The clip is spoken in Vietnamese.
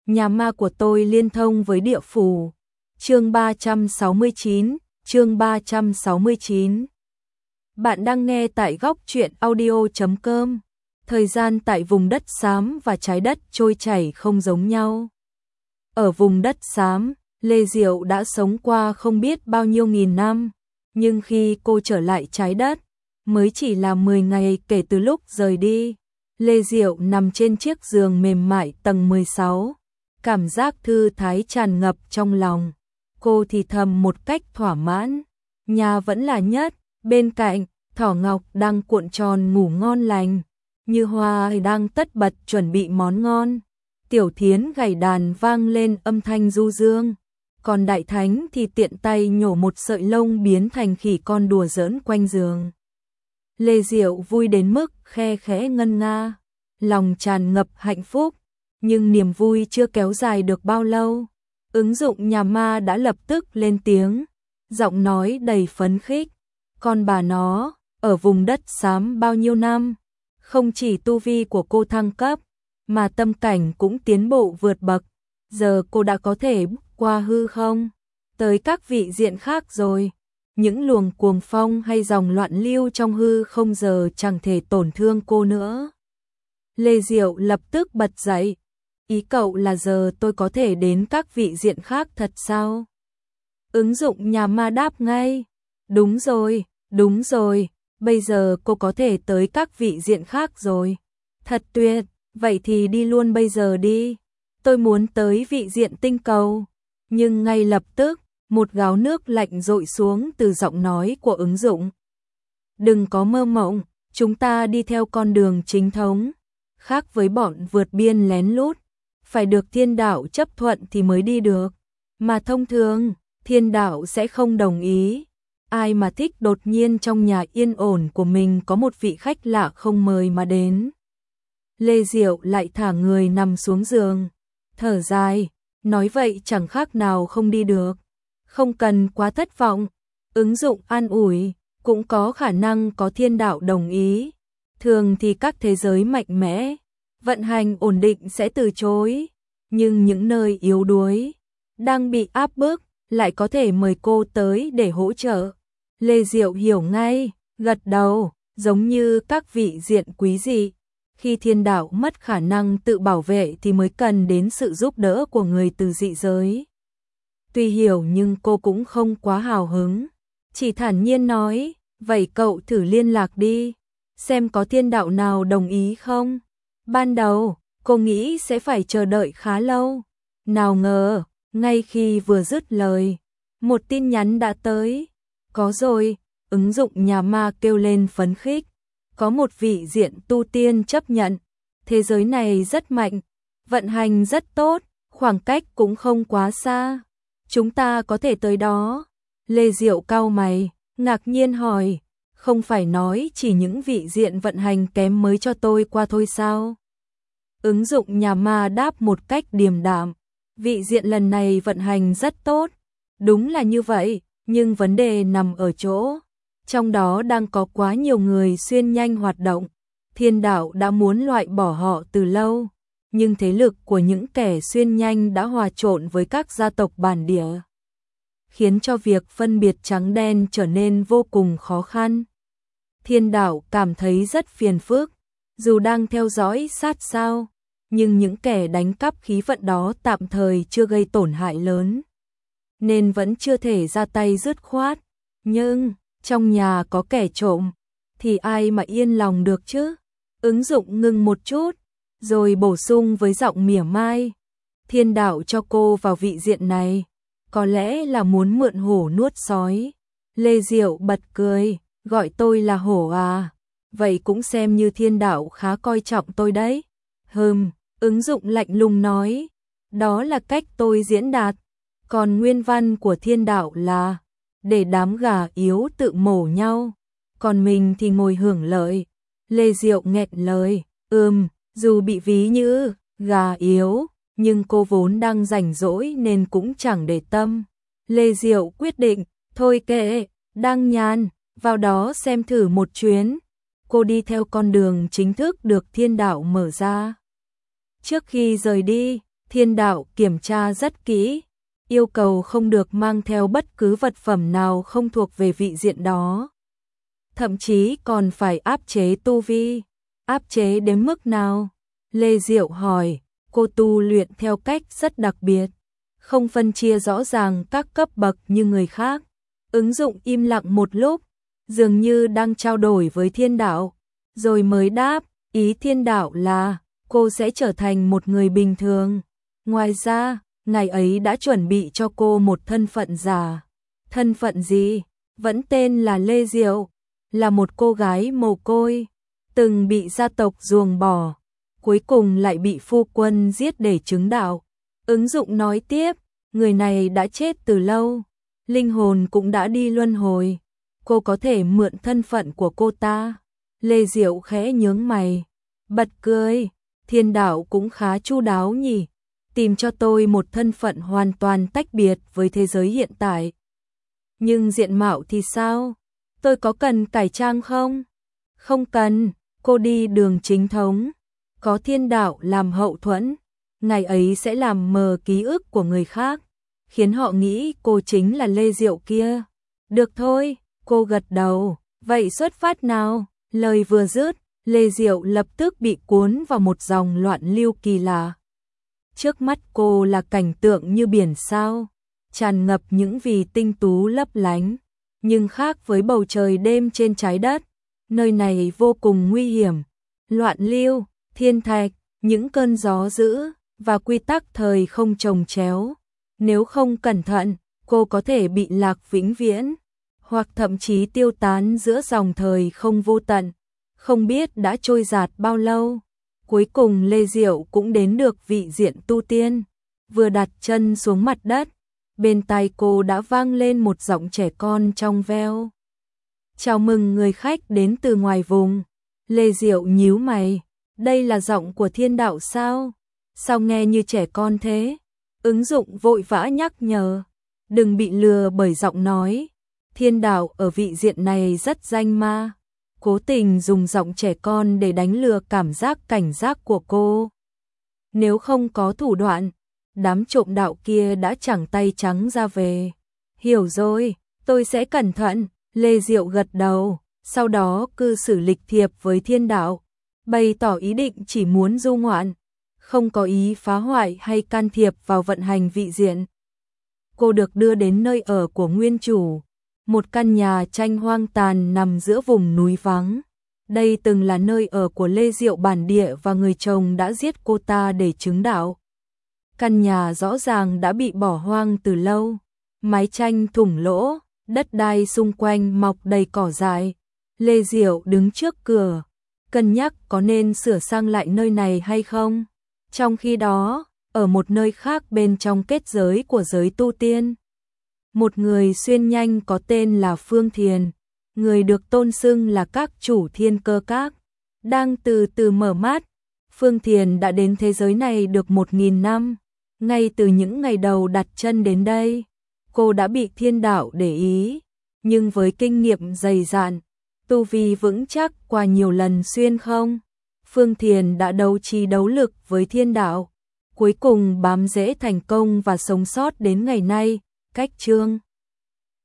nhà ma của tôi liên thông với địa phủ. Chương 369, chương 369. Bạn đang nghe tại góc truyện audio.com. Thời gian tại vùng đất xám và trái đất trôi chảy không giống nhau. Ở vùng đất xám, Lê Diệu đã sống qua không biết bao nhiêu nghìn năm, nhưng khi cô trở lại trái đất, mới chỉ là 10 ngày kể từ lúc rời đi. Lê Diệu nằm trên chiếc giường mềm mại tầng 16, cảm giác thư thái tràn ngập trong lòng. Cô thì thầm một cách thỏa mãn, nhà vẫn là nhất. Bên cạnh, Thỏ Ngọc đang cuộn tròn ngủ ngon lành, Như Hoa đang tất bật chuẩn bị món ngon. Tiểu Thiến gảy đàn vang lên âm thanh du dương, còn Đại Thánh thì tiện tay nhổ một sợi lông biến thành khỉ con đùa giỡn quanh giường. Lê Diệu vui đến mức khe khẽ ngân nga, lòng tràn ngập hạnh phúc, nhưng niềm vui chưa kéo dài được bao lâu. Ứng dụng nhà ma đã lập tức lên tiếng, giọng nói đầy phấn khích. Con bà nó, ở vùng đất xám bao nhiêu năm, không chỉ tu vi của cô thăng cấp, mà tâm cảnh cũng tiến bộ vượt bậc. Giờ cô đã có thể bước qua hư không, tới các vị diện khác rồi. Những luồng cuồng phong hay dòng loạn lưu trong hư không giờ chẳng thể tổn thương cô nữa. Lê Diệu lập tức bật dậy. Ý cậu là giờ tôi có thể đến các vị diện khác thật sao? Ứng dụng nhà ma đáp ngay. Đúng rồi, bây giờ cô có thể tới các vị diện khác rồi. Thật tuyệt, vậy thì đi luôn bây giờ đi. Tôi muốn tới vị diện tinh cầu. Nhưng ngay lập tức, một gáo nước lạnh dội xuống từ giọng nói của ứng dụng. Đừng có mơ mộng, chúng ta đi theo con đường chính thống. Khác với bọn vượt biên lén lút, phải được thiên đạo chấp thuận thì mới đi được. Mà thông thường, thiên đạo sẽ không đồng ý. Ai mà thích đột nhiên trong nhà yên ổn của mình có một vị khách lạ không mời mà đến. Lê Diệu lại thả người nằm xuống giường, thở dài, nói vậy chẳng khác nào không đi được. Không cần quá thất vọng, ứng dụng an ủi, cũng có khả năng có thiên đạo đồng ý. Thường thì các thế giới mạnh mẽ, vận hành ổn định sẽ từ chối, nhưng những nơi yếu đuối, đang bị áp bức, lại có thể mời cô tới để hỗ trợ. Lê Diệu hiểu ngay, gật đầu, giống như các vị diện quý dị. Khi thiên đạo mất khả năng tự bảo vệ thì mới cần đến sự giúp đỡ của người từ dị giới. Tuy hiểu nhưng cô cũng không quá hào hứng, chỉ thản nhiên nói, vậy cậu thử liên lạc đi, xem có thiên đạo nào đồng ý không. Ban đầu, cô nghĩ sẽ phải chờ đợi khá lâu. Nào ngờ, ngay khi vừa dứt lời, một tin nhắn đã tới. Có rồi, ứng dụng nhà ma kêu lên phấn khích. Có một vị diện tu tiên chấp nhận. Thế giới này rất mạnh, vận hành rất tốt, khoảng cách cũng không quá xa. Chúng ta có thể tới đó. Lê Diệu cau mày, ngạc nhiên hỏi, không phải nói chỉ những vị diện vận hành kém mới cho tôi qua thôi sao? Ứng dụng nhà ma đáp một cách điềm đạm, vị diện lần này vận hành rất tốt. Đúng là như vậy, nhưng vấn đề nằm ở chỗ, trong đó đang có quá nhiều người xuyên nhanh hoạt động. Thiên đạo đã muốn loại bỏ họ từ lâu, nhưng thế lực của những kẻ xuyên nhanh đã hòa trộn với các gia tộc bản địa, khiến cho việc phân biệt trắng đen trở nên vô cùng khó khăn. Thiên đạo cảm thấy rất phiền phức, dù đang theo dõi sát sao, nhưng những kẻ đánh cắp khí vận đó tạm thời chưa gây tổn hại lớn, nên vẫn chưa thể ra tay dứt khoát. Nhưng, trong nhà có kẻ trộm, thì ai mà yên lòng được chứ? Ứng dụng ngừng một chút, rồi bổ sung với giọng mỉa mai. Thiên đạo cho cô vào vị diện này, có lẽ là muốn mượn hổ nuốt sói. Lê Diệu bật cười, gọi tôi là hổ à? Vậy cũng xem như thiên đạo khá coi trọng tôi đấy. Ứng dụng lạnh lùng nói, đó là cách tôi diễn đạt. Còn nguyên văn của thiên đạo là, để đám gà yếu tự mổ nhau, còn mình thì ngồi hưởng lợi. Lê Diệu nghẹn lời, dù bị ví như gà yếu, nhưng cô vốn đang rảnh rỗi nên cũng chẳng để tâm. Lê Diệu quyết định, thôi kệ, đang nhàn, vào đó xem thử một chuyến. Cô đi theo con đường chính thức được thiên đạo mở ra. Trước khi rời đi, Thiên đạo kiểm tra rất kỹ, yêu cầu không được mang theo bất cứ vật phẩm nào không thuộc về vị diện đó. Thậm chí còn phải áp chế tu vi. Áp chế đến mức nào? Lê Diệu hỏi. Cô tu luyện theo cách rất đặc biệt, không phân chia rõ ràng các cấp bậc như người khác. Ứng dụng im lặng một lúc, dường như đang trao đổi với thiên đạo, rồi mới đáp, ý thiên đạo là cô sẽ trở thành một người bình thường. Ngoài ra, ngài ấy đã chuẩn bị cho cô một thân phận giả. Thân phận gì? Vẫn tên là Lê Diệu, là một cô gái mồ côi, từng bị gia tộc ruồng bỏ, cuối cùng lại bị phu quân giết để chứng đạo. Ứng dụng nói tiếp, người này đã chết từ lâu, linh hồn cũng đã đi luân hồi. Cô có thể mượn thân phận của cô ta. Lê Diệu khẽ nhướng mày, bật cười, thiên đạo cũng khá chu đáo nhỉ, tìm cho tôi một thân phận hoàn toàn tách biệt với thế giới hiện tại. Nhưng diện mạo thì sao? Tôi có cần cải trang không? Không cần, cô đi đường chính thống, có thiên đạo làm hậu thuẫn, ngài ấy sẽ làm mờ ký ức của người khác, khiến họ nghĩ cô chính là Lê Diệu kia. Được thôi, cô gật đầu, vậy xuất phát nào? Lời vừa dứt, Lê Diệu lập tức bị cuốn vào một dòng loạn lưu kỳ lạ. Trước mắt cô là cảnh tượng như biển sao, tràn ngập những vì tinh tú lấp lánh, nhưng khác với bầu trời đêm trên trái đất, nơi này vô cùng nguy hiểm. Loạn lưu, thiên thạch, những cơn gió dữ và quy tắc thời không chồng chéo. Nếu không cẩn thận, cô có thể bị lạc vĩnh viễn, hoặc thậm chí tiêu tán giữa dòng thời không vô tận, không biết đã trôi dạt bao lâu. Cuối cùng Lê Diệu cũng đến được vị diện tu tiên. Vừa đặt chân xuống mặt đất, bên tai cô đã vang lên một giọng trẻ con trong veo. Chào mừng người khách đến từ ngoài vùng. Lê Diệu nhíu mày, đây là giọng của thiên đạo sao? Sao nghe như trẻ con thế? Ứng dụng vội vã nhắc nhở, đừng bị lừa bởi giọng nói. Thiên đạo ở vị diện này rất danh ma, cố tình dùng giọng trẻ con để đánh lừa cảm giác cảnh giác của cô. Nếu không có thủ đoạn, đám trộm đạo kia đã chẳng tay trắng ra về. Hiểu rồi, tôi sẽ cẩn thận. Lê Diệu gật đầu, sau đó cư xử lịch thiệp với thiên đạo, bày tỏ ý định chỉ muốn du ngoạn, không có ý phá hoại hay can thiệp vào vận hành vị diện. Cô được đưa đến nơi ở của nguyên chủ, một căn nhà tranh hoang tàn nằm giữa vùng núi vắng. Đây từng là nơi ở của Lê Diệu bản địa và người chồng đã giết cô ta để chứng đạo. Căn nhà rõ ràng đã bị bỏ hoang từ lâu, mái tranh thủng lỗ, đất đai xung quanh mọc đầy cỏ dại. Lê Diệu đứng trước cửa, cân nhắc có nên sửa sang lại nơi này hay không. Trong khi đó, ở một nơi khác bên trong kết giới của giới tu tiên, một người xuyên nhanh có tên là Phương Thiền, người được tôn xưng là các chủ thiên cơ các, đang từ từ mở mắt. Phương Thiền đã đến thế giới này được 1000 năm, ngay từ những ngày đầu đặt chân đến đây, cô đã bị thiên đạo để ý, nhưng với kinh nghiệm dày dạn, tu vi vững chắc qua nhiều lần xuyên không, Phương Thiền đã đấu trí đấu lực với thiên đạo, cuối cùng bám rễ thành công và sống sót đến ngày nay. Cách chương